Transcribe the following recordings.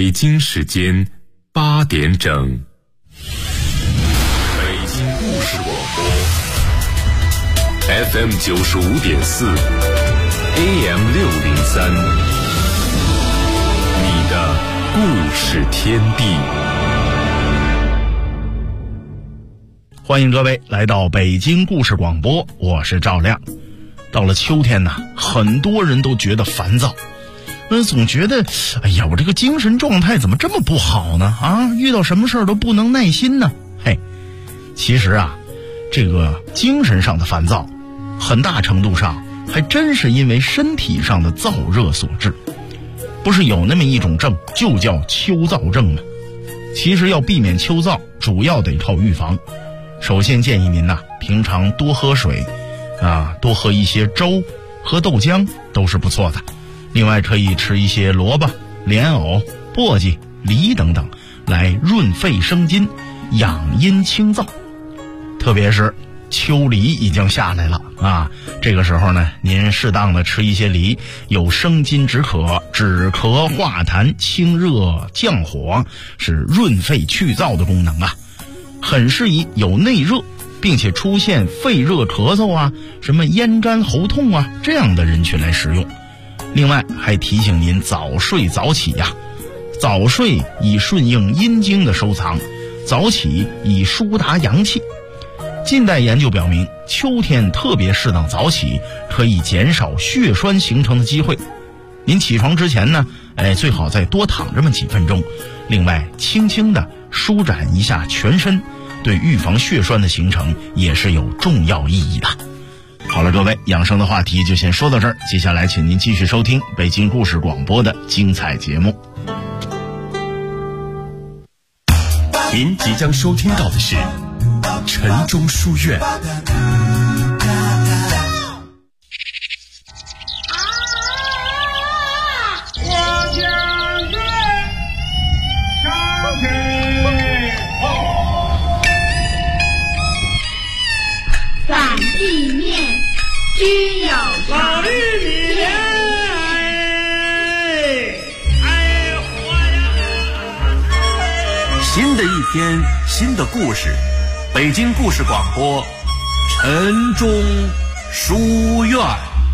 北京时间8点整。北京故事广播 FM 95.4 AM 603，你的故事天地。 欢迎各位来到北京故事广播，我是赵亮。到了秋天呢，很多人都觉得烦躁，总觉得哎呀，我这个精神状态怎么这么不好呢？遇到什么事儿都不能耐心呢？其实这个精神上的烦躁很大程度上还真是因为身体上的燥热所致。不是有那么一种症就叫秋燥症吗？其实要避免秋燥，主要得靠预防。首先建议您平常多喝水多喝一些粥，喝豆浆都是不错的。另外可以吃一些萝卜、莲藕、簸箕、梨等等，来润肺生津，养阴清燥。特别是秋梨已经下来了这个时候呢，您适当的吃一些梨，有生津止渴、止咳化痰、清热降火，是润肺去燥的功能很适宜有内热并且出现肺热咳嗽什么咽干喉痛这样的人群来食用。另外还提醒您早睡早起早睡以顺应阴经的收藏，早起以疏达阳气。近代研究表明，秋天特别适当早起，可以减少血栓形成的机会。您起床之前呢，最好再多躺这么几分钟。另外轻轻地舒展一下全身，对预防血栓的形成也是有重要意义的。好了，各位，养生的话题就先说到这儿，接下来请您继续收听北京故事广播的精彩节目。 您即将收听到的是晨钟书院。 散地面均有老绿里面新的一天，新的故事，北京故事广播晨钟书院。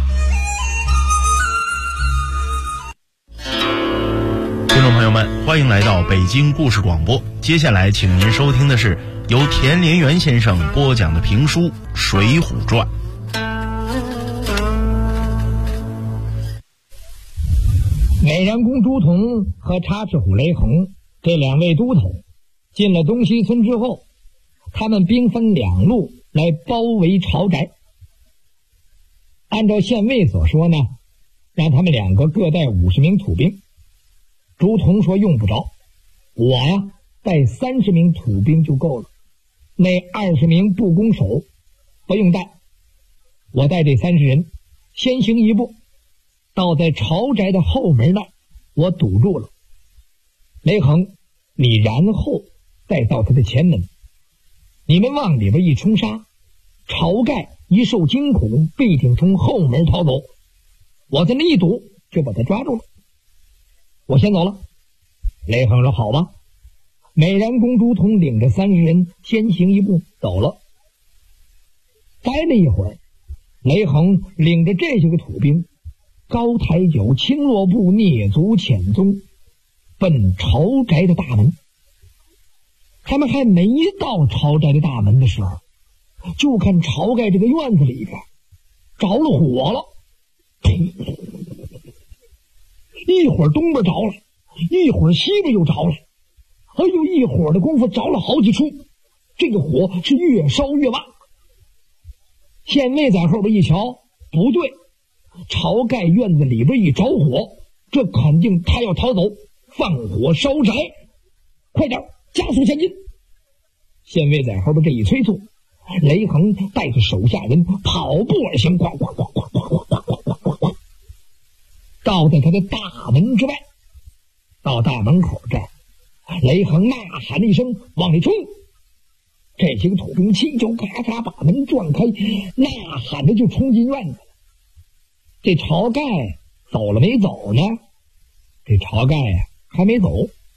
听众朋友们，欢迎来到北京故事广播。接下来请您收听的是由田连元先生播讲的评书《水浒传》。 美髯公朱仝和插翅虎雷横这两位都头进了东西村之后，他们兵分两路来包围巢宅。按照县尉所说呢，让他们两个各带50名土兵。朱仝说用不着，我带30名土兵就够了，那20名步弓手不用带，我带这30人先行一步，到在巢宅的后门那儿，我堵住了雷横，你然后再到他的前门，你们往里边一冲杀，晁盖一受惊恐，必定从后门逃走，我在那一堵就把他抓住了。我先走了。雷横说好吧。美髯公朱仝领着30人先行一步走了。待了一会儿，雷横领着这些个土兵高抬脚轻落步，蹑足潜踪，奔巢宅的大门。他们还没到巢宅的大门的时候，就看晁盖这个院子里边着了火了，一会儿东边着了，一会儿西边又着了，一会儿的功夫着了好几处，这个火是越烧越旺。县尉在后边一瞧，不对，晁盖院子里边一着火，这肯定他要逃走，放火烧宅，快点加速前进。县尉在后边这一催促，雷横带着手下人跑步而行，呱呱呱呱呱呱呱呱呱呱，到在他的大门之外。到大门口这儿，雷横呐喊了一声，往里冲。这些个土兵气就咔嚓把门撞开，呐喊着就冲进院子了。这晁盖走了没走呢？这晁盖还没走，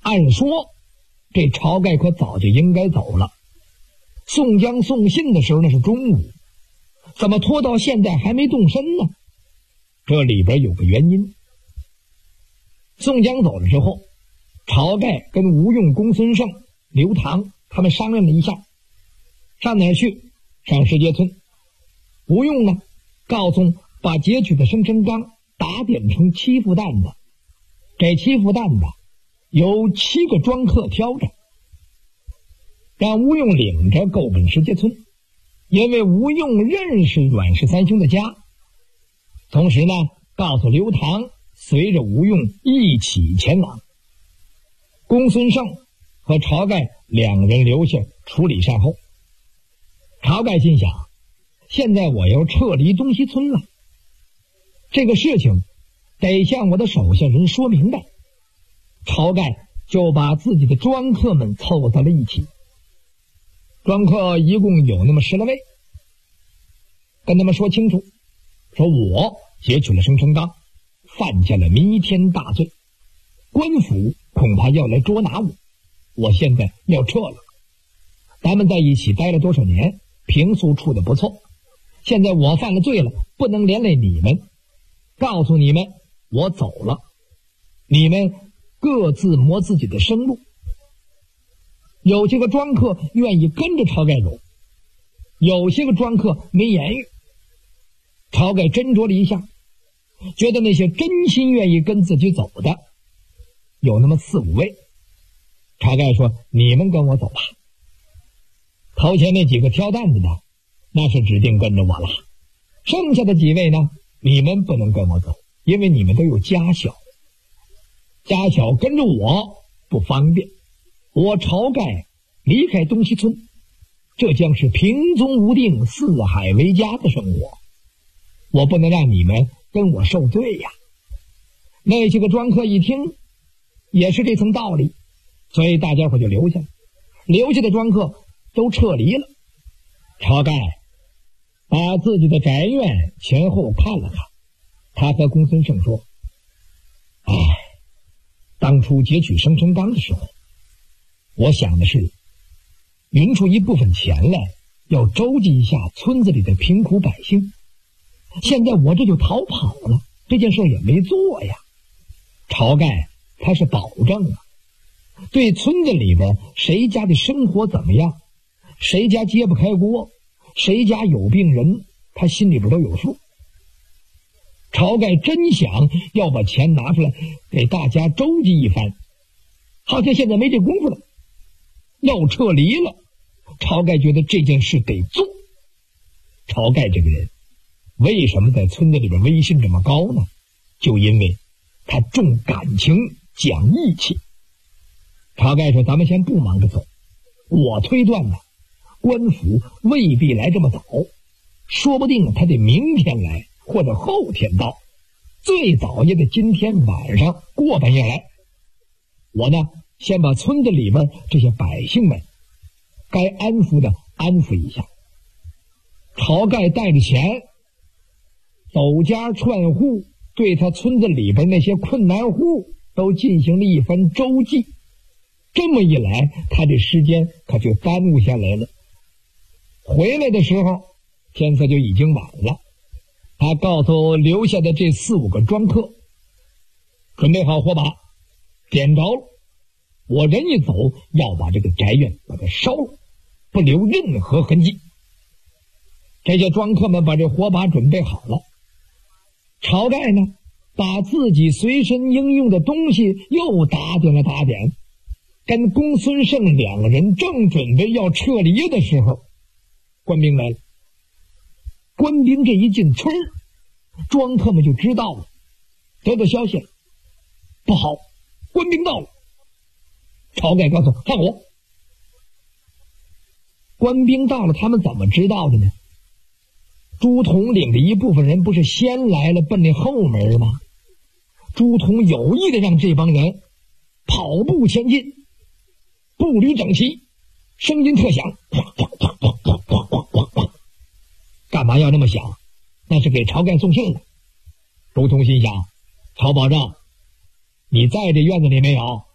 按说这晁盖可早就应该走了，宋江送信的时候那是中午，怎么拖到现在还没动身呢？这里边有个原因。宋江走了之后，晁盖跟吴用、公孙胜、刘唐他们商量了一下，上哪儿去？上石碣村。吴用呢，告诉把截取的生辰纲打点成7副担子，这7副担子由7个庄客挑着，让吴用领着够奔石碣村，因为吴用认识阮氏三兄的家。同时呢，告诉刘唐随着吴用一起前往。公孙胜和晁盖两人留下处理善后。晁盖心想，现在我要撤离东西村了，这个事情得向我的手下人说明白。晁盖就把自己的庄客们凑到了一起，庄客一共有那么10来位，跟他们说清楚，说我截取了生辰纲，犯下了弥天大罪，官府恐怕要来捉拿我，我现在要撤了。咱们在一起待了多少年，平素处得不错，现在我犯了罪了，不能连累你们，告诉你们我走了，你们各自谋自己的生路。有些个庄客愿意跟着晁盖走，有些个庄客没言语。晁盖斟酌了一下，觉得那些真心愿意跟自己走的有那么4、5位。晁盖说，你们跟我走吧。头前那几个挑担子的那是指定跟着我了，剩下的几位呢，你们不能跟我走，因为你们都有家小，家小跟着我不方便。我晁盖离开东西村，这将是平踪无定、四海为家的生活，我不能让你们跟我受罪呀。那些个庄客一听也是这层道理，所以大家伙就留下了。留下的庄客都撤离了。晁盖把自己的宅院前后看了看，他和公孙胜说，当初截取生辰纲的时候，我想的是匀出一部分钱来，要周济一下村子里的贫苦百姓。现在我这就逃跑了，这件事也没做呀。晁盖他是保证啊，对村子里边谁家的生活怎么样，谁家揭不开锅，谁家有病人，他心里边都有数。晁盖真想要把钱拿出来给大家周济一番，好像现在没这功夫了，要撤离了。晁盖觉得这件事得做。晁盖这个人为什么在村子里边威信这么高呢？就因为他重感情讲义气。晁盖说，咱们先不忙着走，我推断呢，官府未必来这么早，说不定他得明天来或者后天到，最早也得今天晚上过半夜来。我呢，先把村子里边这些百姓们该安抚的安抚一下。晁盖带着钱走家串户，对他村子里边那些困难户都进行了一番周济。这么一来，他这时间可就耽误下来了。回来的时候天色就已经晚了。他告诉留下的这4、5个庄客，准备好火把，点着了，我人一走，要把这个宅院把它烧了，不留任何痕迹。这些庄客们把这火把准备好了。晁盖呢，把自己随身应用的东西又打点了打点，跟公孙胜2个人正准备要撤离的时候，官兵来了。官兵这一进村，庄客们就知道了，得到消息了，不好，官兵到了。晁盖告诉放我。官兵到了，他们怎么知道的呢？朱仝领着一部分人不是先来了，奔那后门吗？朱仝有意的让这帮人跑步前进，步履整齐，声音特响，干嘛要那么响？那是给晁盖送信的。朱仝心想，晁保正，你在这院子里没有？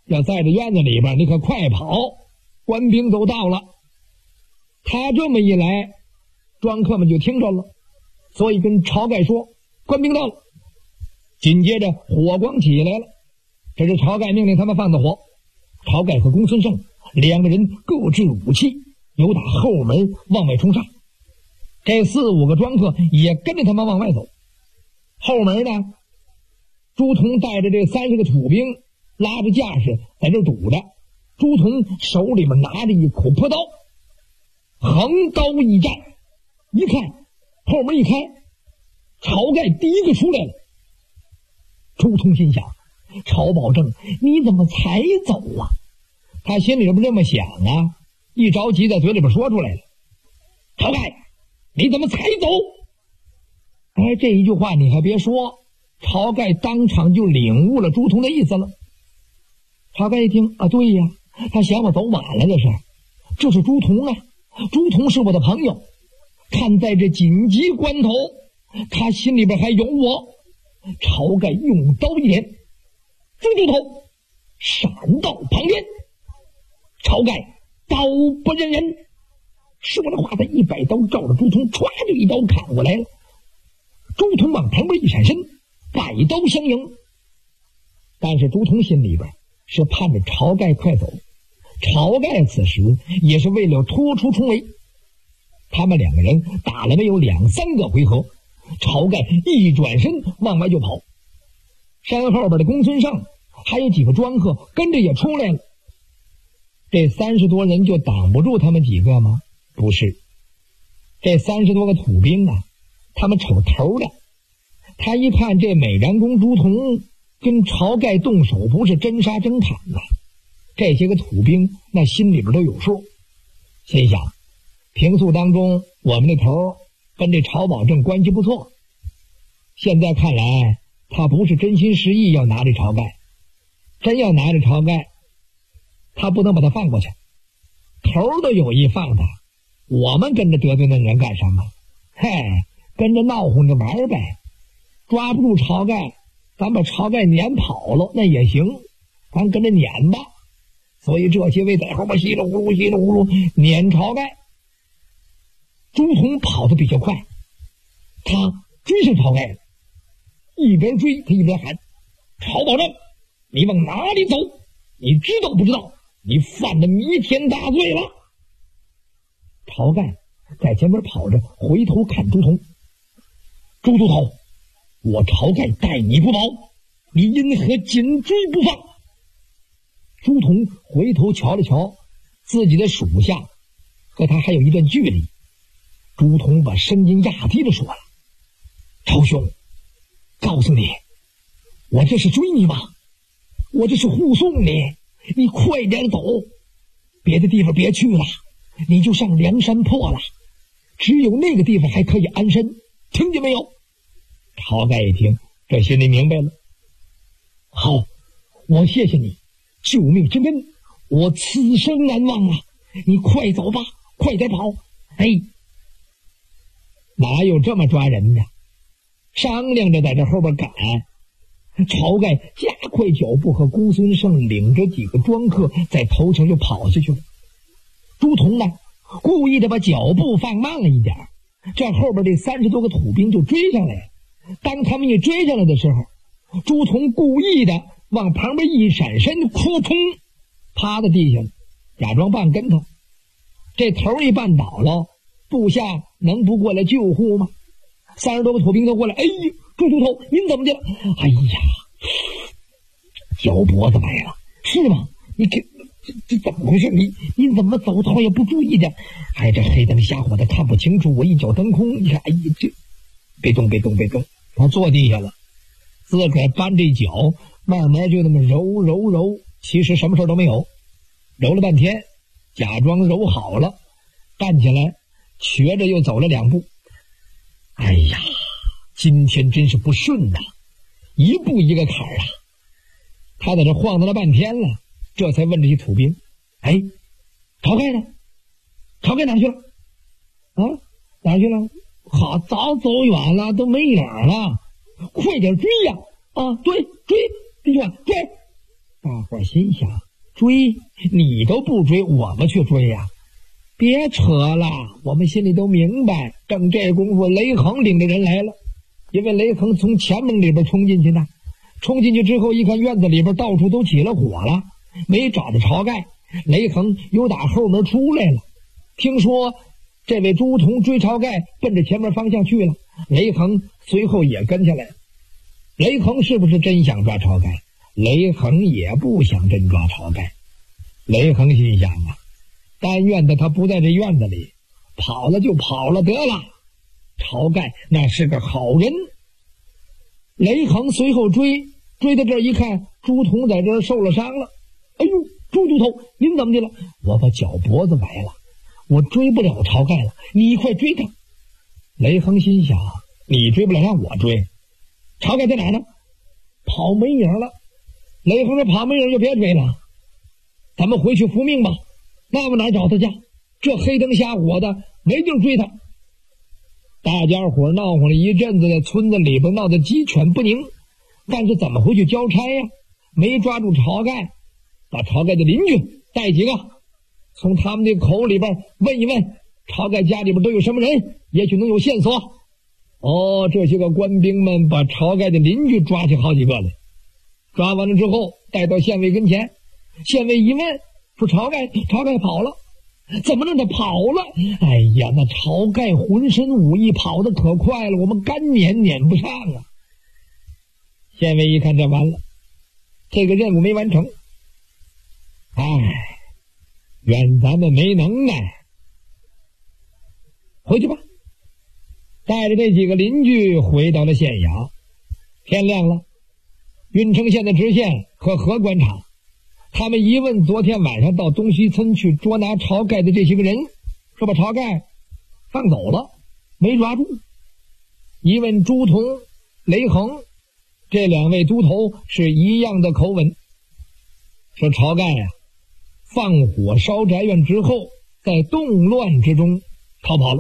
要在这院子里边，你可快跑，官兵都到了。他这么一来，庄客们就听着了，所以跟晁盖说官兵到了。紧接着火光起来了，这是晁盖命令他们放的火。晁盖和公孙胜两个人各执武器，由打后门往外冲上。这4、5个庄客也跟着他们往外走。后门呢，朱仝带着这30个土兵拉着架势在这堵着，朱仝手里面拿着一口朴刀，横刀一站，一看后门一开，晁盖第一个出来了。朱仝心想，晁保正你怎么才走啊？他心里边这么想啊，一着急在嘴里边说出来了，晁盖你怎么才走？哎，这一句话你还别说，晁盖当场就领悟了朱仝的意思了。晁盖一听啊，对呀，他嫌我走晚了，这是朱仝啊，朱仝是我的朋友，看在这紧急关头，他心里边还有我。晁盖用刀一点，朱仝头闪到旁边。晁盖刀不认人，说着话，他一摆刀照着朱仝歘就一刀砍过来了。朱仝往旁边一闪身，摆刀相迎。但是朱仝心里边是盼着晁盖快走，晁盖此时也是为了拖出重围。他们两个人打了没有2、3个回合，晁盖一转身往外就跑。山后边的公孙胜还有几个庄客跟着也出来了。这30多人就挡不住他们几个吗？不是，这30多个土兵啊，他们瞅头的。他一看这美髯公朱仝跟晁盖动手，不是真杀真砍呐，这些个土兵那心里边都有数，心想平素当中我们这头跟这晁保正关系不错，现在看来他不是真心实意要拿这晁盖，真要拿着晁盖，他不能把他放过去，头都有意放他，我们跟着得罪那人干什么？嘿，跟着闹哄着玩呗，抓不住晁盖，咱把晁盖撵跑了那也行，咱跟着撵吧。所以这些位在后边稀里呼噜稀里呼噜撵晁盖。朱仝跑得比较快，他追上晁盖了，一边追他一边喊，晁保正你往哪里走？你知道不知道你犯了弥天大罪了？晁盖在前面跑着，回头看朱仝，朱都头，我晁盖待你不薄，你因何紧追不放？朱仝回头瞧了瞧自己的属下，和他还有一段距离。朱仝把声音压低了说了，晁兄，告诉你，我这是追你吗？我这是护送你，你快点走，别的地方别去了，你就上梁山泊了，只有那个地方还可以安身，听见没有？晁盖一听，这心里明白了，好，我谢谢你，救命之恩我此生难忘啊，你快走吧，快点跑。哎，哪有这么抓人的？商量着在这后边赶。晁盖加快脚步，和公孙胜领着几个庄客在头前就跑下去了。朱仝呢，故意的把脚步放慢了一点，这后边这30多个土兵就追上来了。当他们一追上来的时候，朱仝故意的往旁边一闪身，扑通趴在地下了，假装绊跟头。这头一绊倒了，部下能不过来救护吗？30多个土兵都过来，哎呀，朱都头您怎么的了？哎呀，脚脖子崴了，是吗？你这怎么回事？你怎么走头也不注意的？哎，这黑灯瞎火的看不清楚，我一脚蹬空，你看，哎呀，这别动，他坐地下了，自个儿搬这脚，慢慢就那么揉，其实什么事都没有，揉了半天，假装揉好了，站起来，瘸着又走了2步。哎呀，今天真是不顺呐，一步一个坎儿啊！他在这晃荡了半天了，这才问这些土兵：“哎，晁盖呢？晁盖哪去了？啊，哪去了？好，早走远了，都没影了，快点追呀！啊，对，追，弟兄们追！ 大伙心想，追你都不追，我们去追呀？别扯了，我们心里都明白。正这功夫，雷横领着人来了，因为雷横从前门里边冲进去的，冲进去之后一看院子里边到处都起了火了，没找着晁盖，雷横又打后门出来了。听说这位朱仝追晁盖奔着前门方向去了，雷横随后也跟下来了。雷横是不是真想抓晁盖？雷横也不想真抓晁盖。雷横心想啊，但愿的他不在这院子里，跑了就跑了得了。晁盖那是个好人。雷横随后追到这儿一看，朱仝在这儿受了伤了。哎呦，朱都头，您怎么的了？我把脚脖子崴了，我追不了晁盖了，你快追他。雷横心想，你追不了让我追，晁盖在哪儿呢？跑没影了。雷横说，跑没影就别追了，咱们回去复命吧。那么哪儿找他去？这黑灯瞎火的，没地儿追他。大家伙闹哄了一阵子，在村子里边闹得鸡犬不宁，但是怎么回去交差呀？没抓住晁盖，把晁盖的邻居带几个，从他们的口里边问一问晁盖家里边都有什么人，也许能有线索。这些个官兵们把晁盖的邻居抓起好几个来，抓完了之后带到县尉跟前。县尉一问，说晁盖跑了。怎么让他跑了？哎呀，那晁盖浑身武艺，跑得可快了，我们干撵不上啊。县尉一看，这完了，这个任务没完成。怨咱们没能耐，回去吧。带着这几个邻居回到了县衙。天亮了，郓城县的知县和何官场他们一问昨天晚上到东西村去捉拿晁盖的这些个人，说把晁盖放走了，没抓住。一问朱仝、雷横这两位都头是一样的口吻，说晁盖放火烧宅院之后，在动乱之中逃跑了。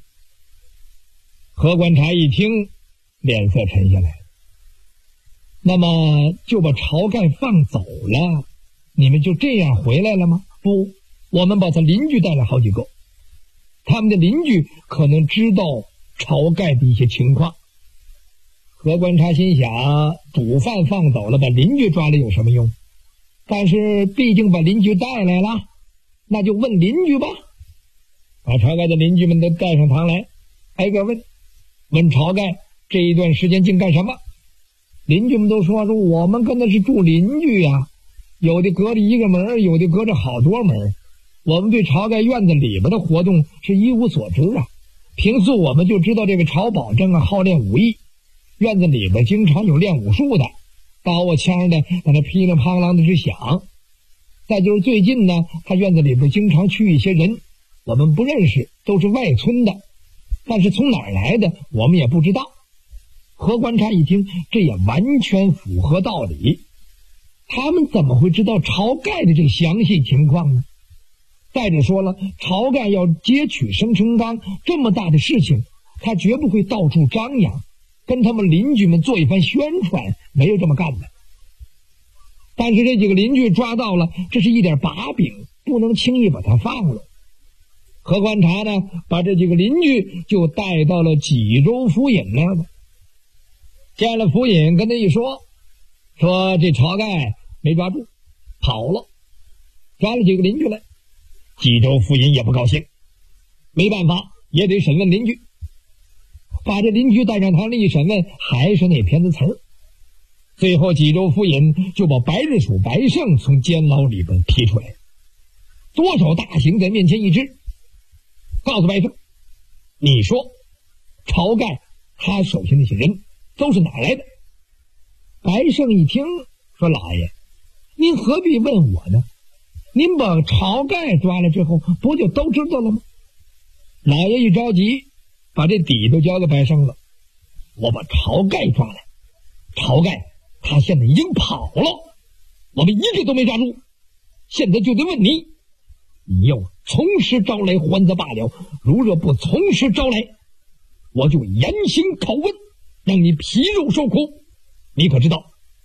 何观察一听，脸色沉下来，那么就把晁盖放走了，你们就这样回来了吗？不，我们把他邻居带了好几个，他们的邻居可能知道晁盖的一些情况。何观察心想，主犯放走了，把邻居抓了有什么用？但是毕竟把邻居带来了，那就问邻居吧。把晁盖的邻居们都带上堂来，挨个问晁盖这一段时间竟干什么。邻居们都说我们跟的是住邻居呀，有的隔着一个门，有的隔着好多门，我们对晁盖院子里边的活动是一无所知啊。平素我们就知道这位晁保正好练武艺，院子里边经常有练武术的，刀啊枪的在那噼里啪啦的直响。再就是最近呢，他院子里边经常去一些人，我们不认识，都是外村的，但是从哪儿来的我们也不知道。何观察一听，这也完全符合道理，他们怎么会知道晁盖的这个详细情况呢？再者说了，晁盖要劫取生辰纲这么大的事情，他绝不会到处张扬，跟他们邻居们做一番宣传，没有这么干的。但是这几个邻居抓到了，这是一点把柄，不能轻易把他放了。何观察呢，把这几个邻居就带到了济州府尹那儿了。见了府尹，跟他一说这晁盖没抓住，跑了，抓了几个邻居来。济州府尹也不高兴，没办法，也得审问邻居。把这邻居带上堂里一审问，还是那篇的词儿。最后济州府尹就把白日鼠白胜从监牢里边提出来，多手大刑在面前一支，告诉白胜，你说晁盖他手下那些人都是哪来的？白胜一听说，老爷您何必问我呢？您把晁盖抓了之后，不就都知道了吗？老爷一着急，把这底都交给白胜了。我把晁盖抓来，晁盖他现在已经跑了，我们一个都没抓住，现在就得问你，你要从实招来还则罢了，如若不从实招来，我就严刑拷问，让你皮肉受苦。你可知道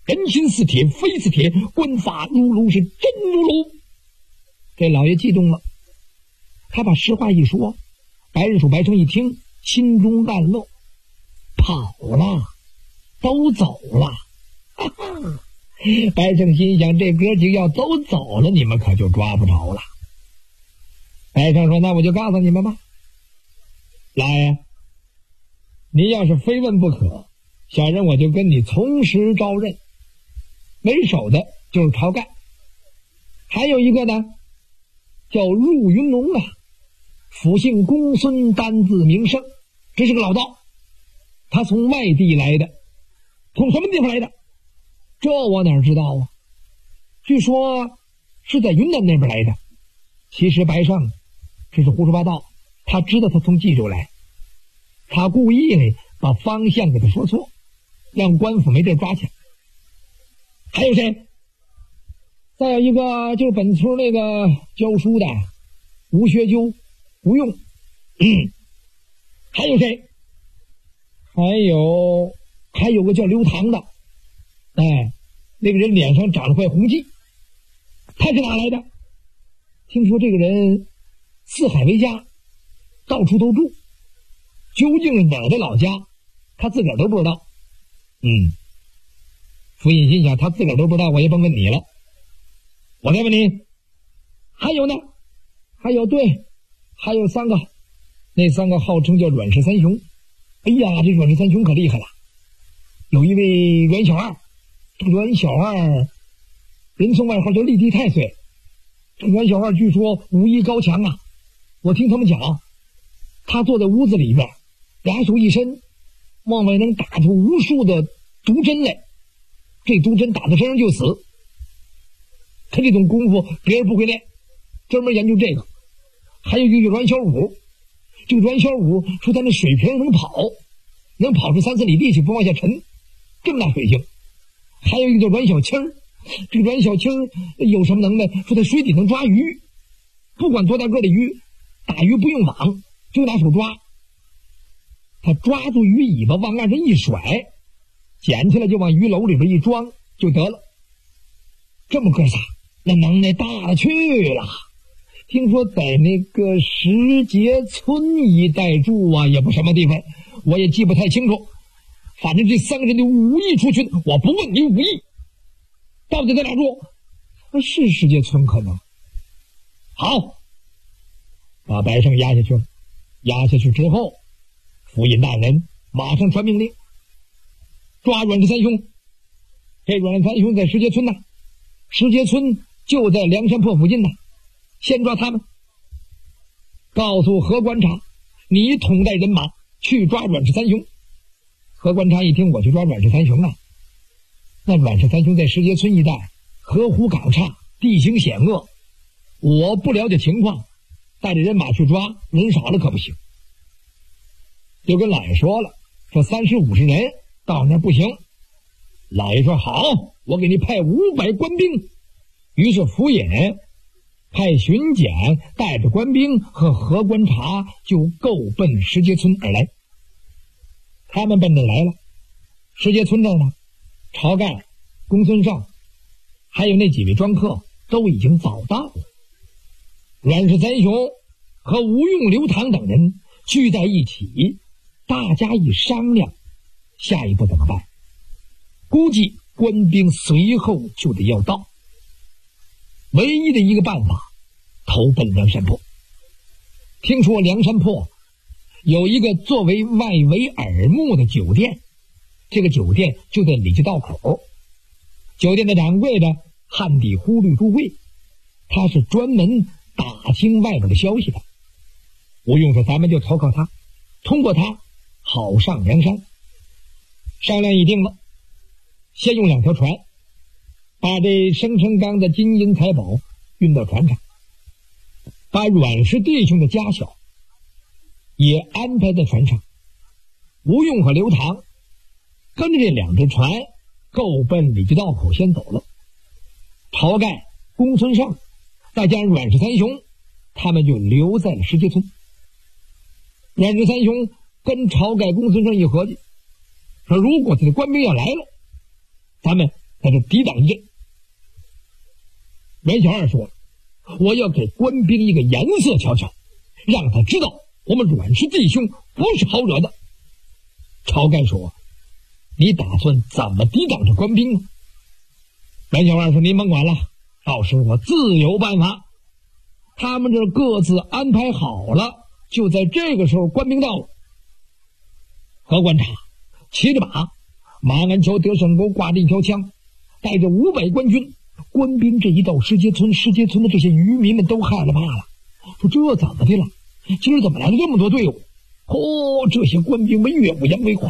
人心似铁，非似铁，官法如炉，是真如炉。这老爷激动了，他把实话一说，白日鼠白胜一听，心中暗乐，跑了，都走了。哈哈，白胜心想，这哥几个要都走了，你们可就抓不着了。白胜说，那我就告诉你们吧，老爷，你要是非问不可，小人我就跟你从实招认。为首的就是晁盖，还有一个呢叫入云龙啊，府姓公孙，单字名胜，这是个老道，他从外地来的。从什么地方来的？这我哪知道啊？据说是在云南那边来的。其实白胜这是胡说八道，他知道他从冀州来，他故意呢把方向给他说错，让官府没地抓起来。还有谁？再有一个就是本村那个教书的吴学究吴用。还有谁？还有个叫刘唐的，那个人脸上长了块红迹，他是哪来的？听说这个人四海为家，到处都住，究竟是哪儿的老家，他自个儿都不知道。府尹心想，他自个儿都不知道，我也甭问你了。我再问你，还有呢？还有3个，那3个号称叫阮氏三雄。哎呀，这阮氏三雄可厉害了。有一位阮小二，这个阮小二人送外号叫立地太岁。这阮小二据说武艺高强啊，我听他们讲，他坐在屋子里边，俩手一伸，往外能打出无数的毒针来，这毒针打在身上就死。他这种功夫别人不会练，专门研究这个。还有一个阮小五，这个阮小五说他那水平能跑出3-4里地去，不往下沉，这么大水性。还有一个叫阮小七儿，这个阮小七儿有什么能耐？说在水底能抓鱼，不管多大个的鱼，打鱼不用网，就拿手抓。他抓住鱼尾巴往岸上一甩，捡起来就往鱼篓里边一装就得了。这么哥仨，那能耐大了去了。听说在那个石碣村一带住啊，也不什么地方，我也记不太清楚。反正这3个人的武艺出群，我不问你武艺到底在哪住，是石碣村可能。好，把白胜押下去了。押下去之后，府尹大人马上传命令，抓阮氏三兄。这阮氏三兄在石碣村呢，石碣村就在梁山泊附近呢，先抓他们。告诉何观察，你统带人马去抓阮氏三兄。何观察一听，我去抓阮氏三兄啊？那阮氏三兄在石碣村一带，河湖港岔，地形险恶，我不了解情况，带着人马去抓，人少了可不行。就跟老爷说了，说30-50人到那不行。老爷说好，我给你派500官兵。于是府尹派巡检带着官兵和何观察就够奔石碣村而来。他们奔这来了，石碣村这儿呢，晁盖、公孙胜还有那几位庄客都已经早到了。阮氏三雄和吴用、刘唐等人聚在一起，大家一商量，下一步怎么办？估计官兵随后就得要到，唯一的一个办法，投奔梁山泊。听说梁山泊有一个作为外围耳目的酒店，这个酒店就在李家道口。酒店的掌柜的汉底忽律朱贵，他是专门打听外边的消息的。吴用说，咱们就投靠他，通过他好上梁山。商量已定了，先用2条船把这生辰纲的金银财宝运到船上，把阮氏弟兄的家小也安排在船上。吴用和刘唐跟着这2只船够奔李家道口先走了。晁盖、公孙胜再加上阮氏三雄，他们就留在了石碣村。阮氏三雄跟晁盖、公孙胜一合计，说如果这个官兵要来了，咱们在这抵挡一阵。阮小二说了，我要给官兵一个颜色瞧瞧，让他知道我们阮氏弟兄不是好惹的。晁盖说，你打算怎么抵挡这官兵呢？阮小二说，您甭管了，到时我自有办法。他们这各自安排好了，就在这个时候官兵到了。何观察骑着马，马鞍桥德胜沟挂着一条枪，带着500官军。官兵这一到石碣村的这些渔民们都害了怕了，说这怎么的了？今儿怎么来了这么多队伍？这些官兵们越不扬威，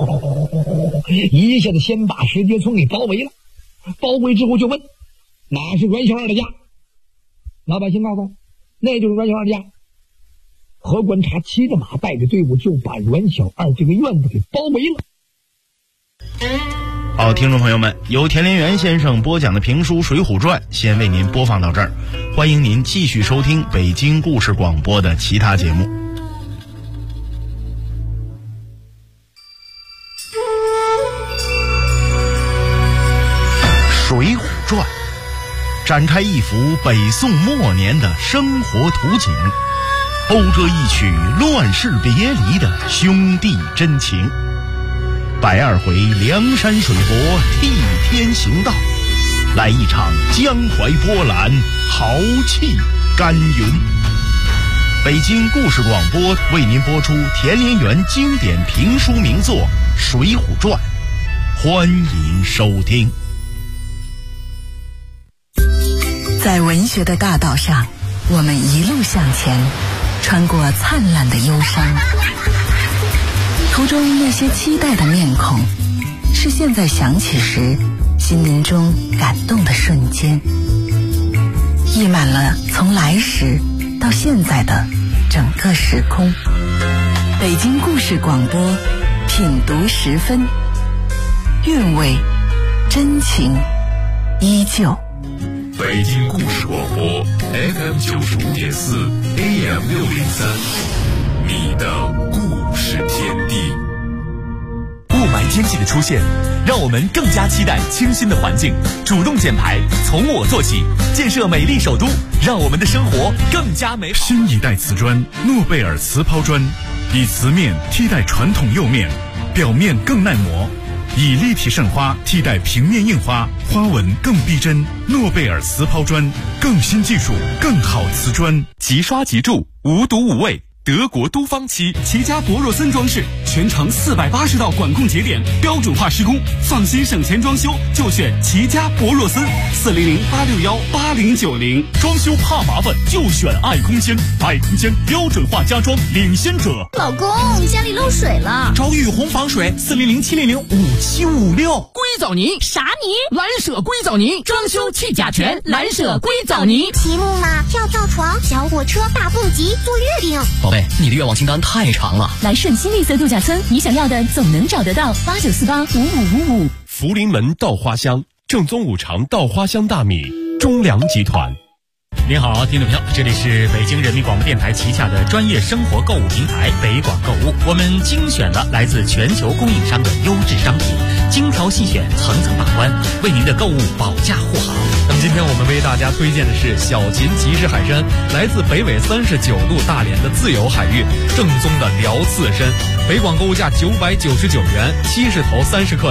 一下子先把石碣村给包围了。包围之后就问，哪是阮小二的家？老百姓告诉我，那就是阮小二的家。何观察骑着马带着队伍就把阮小二这个院子给包围了。 好，听众朋友们，由田连元先生播讲的评书《水浒传》先为您播放到这儿，欢迎您继续收听北京故事广播的其他节目。《水浒传》展开一幅北宋末年的生活图景，勾着一曲乱世别离的兄弟真情。120回梁山水泊替天行道，来一场江淮波澜，豪气干云。北京故事广播为您播出田连元经典评书名作《水浒传》，欢迎收听。 在文学的大道上，我们一路向前，穿过灿烂的忧伤。途中那些期待的面孔，是现在想起时心灵中感动的瞬间，溢满了从来时到现在的整个时空。北京故事广播，品读10分，韵味真情依旧。 北京故事广播 FM 95.4 AM 603，你的故事天地。 雾霾天气的出现，让我们更加期待清新的环境，主动减排，从我做起，建设美丽首都，让我们的生活更加美好。 新一代瓷砖诺贝尔瓷抛砖，以瓷面替代传统釉面，表面更耐磨，以立体渗花替代平面印花，花纹更逼真。诺贝尔瓷抛砖，更新技术，更好瓷砖， 即刷即住，无毒无味。德国都方漆，齐家博若森装饰，全程480道管控节点，标准化施工，放心省钱装修就选齐家博若森，400-861-8090。 装修怕麻烦就选爱空间，爱空间标准化家装领先者。 老公，家里漏水了， 找雨虹防水，400-700-5756。 硅藻泥啥泥？蓝舍硅藻泥，装修去甲醛，蓝舍硅藻泥。 题目嘛，跳跳床、小火车、大蹦极、做月饼。 宝贝，你的愿望清单太长了。 来顺新绿色度假村，你想要的总能找得到。89485555。 福临门稻花香，正宗五常稻花香大米，中粮集团。 您好，听众朋友，这里是北京人民广播电台旗下的专业生活购物平台北广购物，我们精选了来自全球供应商的优质商品，精挑细选，层层把关，为您的购物保驾护航。 那么今天我们为大家推荐的是小秦极致海参，来自北纬39度大连的自由海域，正宗的辽刺参，北广购物价999元，70头30克。